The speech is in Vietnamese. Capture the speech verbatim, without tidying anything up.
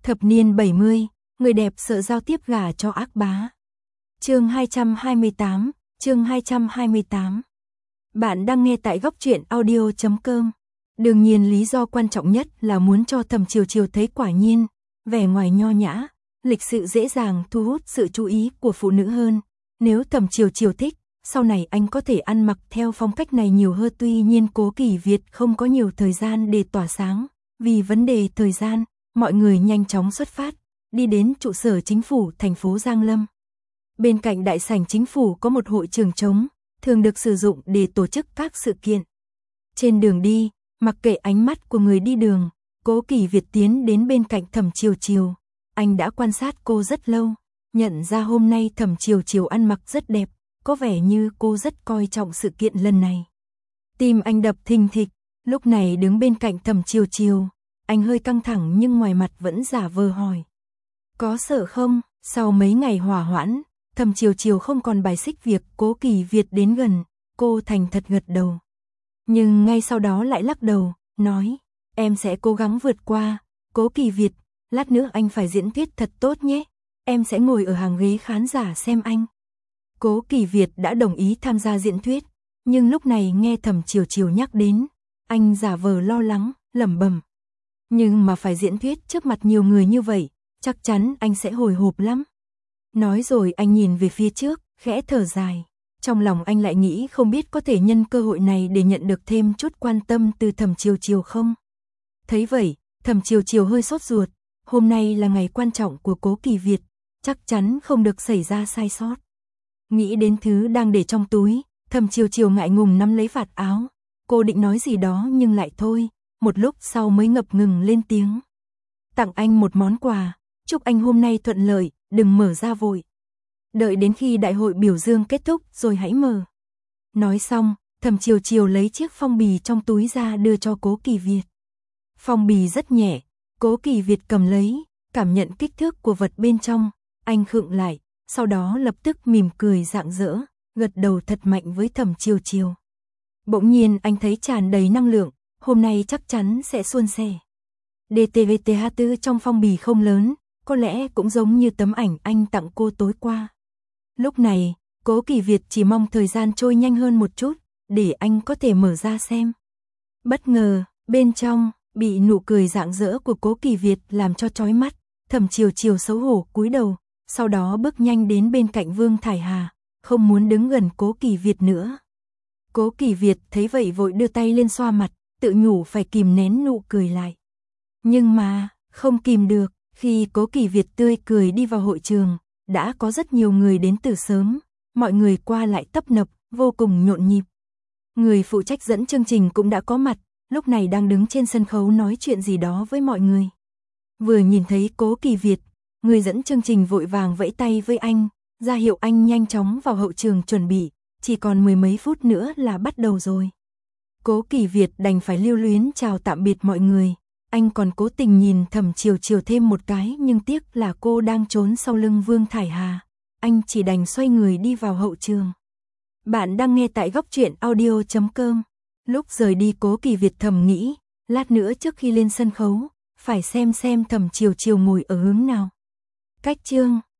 Thập niên bảy mươi, người đẹp sợ giao tiếp gả cho ác bá. Chương hai trăm hai mươi tám, chương hai trăm hai mươi tám. Bạn đang nghe tại góc truyện audio chấm com. Đương nhiên lý do quan trọng nhất là muốn cho Thẩm Chiều Chiều thấy quả nhiên, vẻ ngoài nho nhã, lịch sự dễ dàng thu hút sự chú ý của phụ nữ hơn. Nếu Thẩm Chiều Chiều thích, sau này anh có thể ăn mặc theo phong cách này nhiều hơn. Tuy nhiên Cố Kỳ Việt không có nhiều thời gian để tỏa sáng, vì vấn đề thời gian, mọi người nhanh chóng xuất phát, đi đến trụ sở chính phủ thành phố Giang Lâm. Bên cạnh đại sảnh chính phủ có một hội trường trống, thường được sử dụng để tổ chức các sự kiện. Trên đường đi, mặc kệ ánh mắt của người đi đường, Cố Kỳ Việt tiến đến bên cạnh Thẩm Chiều Chiều. Anh đã quan sát cô rất lâu, nhận ra hôm nay Thẩm Chiều Chiều ăn mặc rất đẹp, có vẻ như cô rất coi trọng sự kiện lần này. Tim anh đập thình thịch, lúc này đứng bên cạnh Thẩm Chiều Chiều, anh hơi căng thẳng nhưng ngoài mặt vẫn giả vờ hỏi. Có sợ không? Sau mấy ngày hòa hoãn, Thẩm Chiều Chiều không còn bài xích việc Cố Kỳ Việt đến gần, cô thành thật gật đầu. Nhưng ngay sau đó lại lắc đầu, nói, em sẽ cố gắng vượt qua. Cố Kỳ Việt, lát nữa anh phải diễn thuyết thật tốt nhé, em sẽ ngồi ở hàng ghế khán giả xem anh. Cố Kỳ Việt đã đồng ý tham gia diễn thuyết, nhưng lúc này nghe Thẩm Chiều Chiều nhắc đến, anh giả vờ lo lắng, lẩm bẩm. Nhưng mà phải diễn thuyết trước mặt nhiều người như vậy, chắc chắn anh sẽ hồi hộp lắm. Nói rồi anh nhìn về phía trước, khẽ thở dài. Trong lòng anh lại nghĩ không biết có thể nhân cơ hội này để nhận được thêm chút quan tâm từ Thẩm Chiều Chiều không. Thấy vậy, Thẩm Chiều Chiều hơi sốt ruột. Hôm nay là ngày quan trọng của Cố Kỳ Việt, chắc chắn không được xảy ra sai sót. Nghĩ đến thứ đang để trong túi, Thẩm Chiều Chiều ngại ngùng nắm lấy vạt áo. Cô định nói gì đó nhưng lại thôi, một lúc sau mới ngập ngừng lên tiếng. Tặng anh một món quà, chúc anh hôm nay thuận lợi, đừng mở ra vội. Đợi đến khi đại hội biểu dương kết thúc rồi hãy mở. Nói xong, Thẩm Chiều Chiều lấy chiếc phong bì trong túi ra đưa cho Cố Kỳ Việt. Phong bì rất nhẹ, Cố Kỳ Việt cầm lấy, cảm nhận kích thước của vật bên trong, anh khựng lại, sau đó lập tức mỉm cười rạng rỡ, gật đầu thật mạnh với Thẩm Chiều Chiều. Bỗng nhiên anh thấy tràn đầy năng lượng, hôm nay chắc chắn sẽ suôn sẻ. đê tê vê tê hát bốn trong phong bì không lớn, có lẽ cũng giống như tấm ảnh anh tặng cô tối qua. Lúc này, Cố Kỳ Việt chỉ mong thời gian trôi nhanh hơn một chút, để anh có thể mở ra xem. Bất ngờ, bên trong, bị nụ cười rạng rỡ của Cố Kỳ Việt làm cho chói mắt, Thẩm Chiều Chiều xấu hổ cúi đầu, sau đó bước nhanh đến bên cạnh Vương Thải Hà, không muốn đứng gần Cố Kỳ Việt nữa. Cố Kỳ Việt thấy vậy vội đưa tay lên xoa mặt, tự nhủ phải kìm nén nụ cười lại. Nhưng mà, không kìm được, khi Cố Kỳ Việt tươi cười đi vào hội trường, đã có rất nhiều người đến từ sớm, mọi người qua lại tấp nập, vô cùng nhộn nhịp. Người phụ trách dẫn chương trình cũng đã có mặt, lúc này đang đứng trên sân khấu nói chuyện gì đó với mọi người. Vừa nhìn thấy Cố Kỳ Việt, người dẫn chương trình vội vàng vẫy tay với anh, ra hiệu anh nhanh chóng vào hậu trường chuẩn bị, chỉ còn mười mấy phút nữa là bắt đầu rồi. Cố Kỳ Việt đành phải lưu luyến chào tạm biệt mọi người. Anh còn cố tình nhìn Thẩm Chiều Chiều thêm một cái nhưng tiếc là cô đang trốn sau lưng Vương Thải Hà. Anh chỉ đành xoay người đi vào hậu trường. Bạn đang nghe tại góc truyện audio chấm com. Lúc rời đi Cố Kỳ Việt thầm nghĩ, lát nữa trước khi lên sân khấu, phải xem xem Thẩm Chiều Chiều ngồi ở hướng nào. Cách chương